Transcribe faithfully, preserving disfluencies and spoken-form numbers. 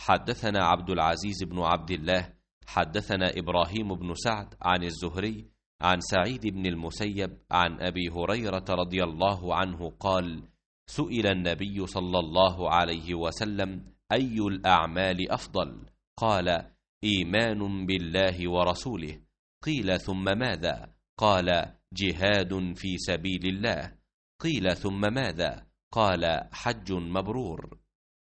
حدثنا عبد العزيز بن عبد الله حدثنا إبراهيم بن سعد عن الزهري عن سعيد بن المسيب عن أبي هريرة رضي الله عنه قال: سئل النبي صلى الله عليه وسلم: أي الأعمال أفضل؟ قال: إيمان بالله ورسوله. قيل: ثم ماذا؟ قال: جهاد في سبيل الله. قيل: ثم ماذا؟ قال: حج مبرور.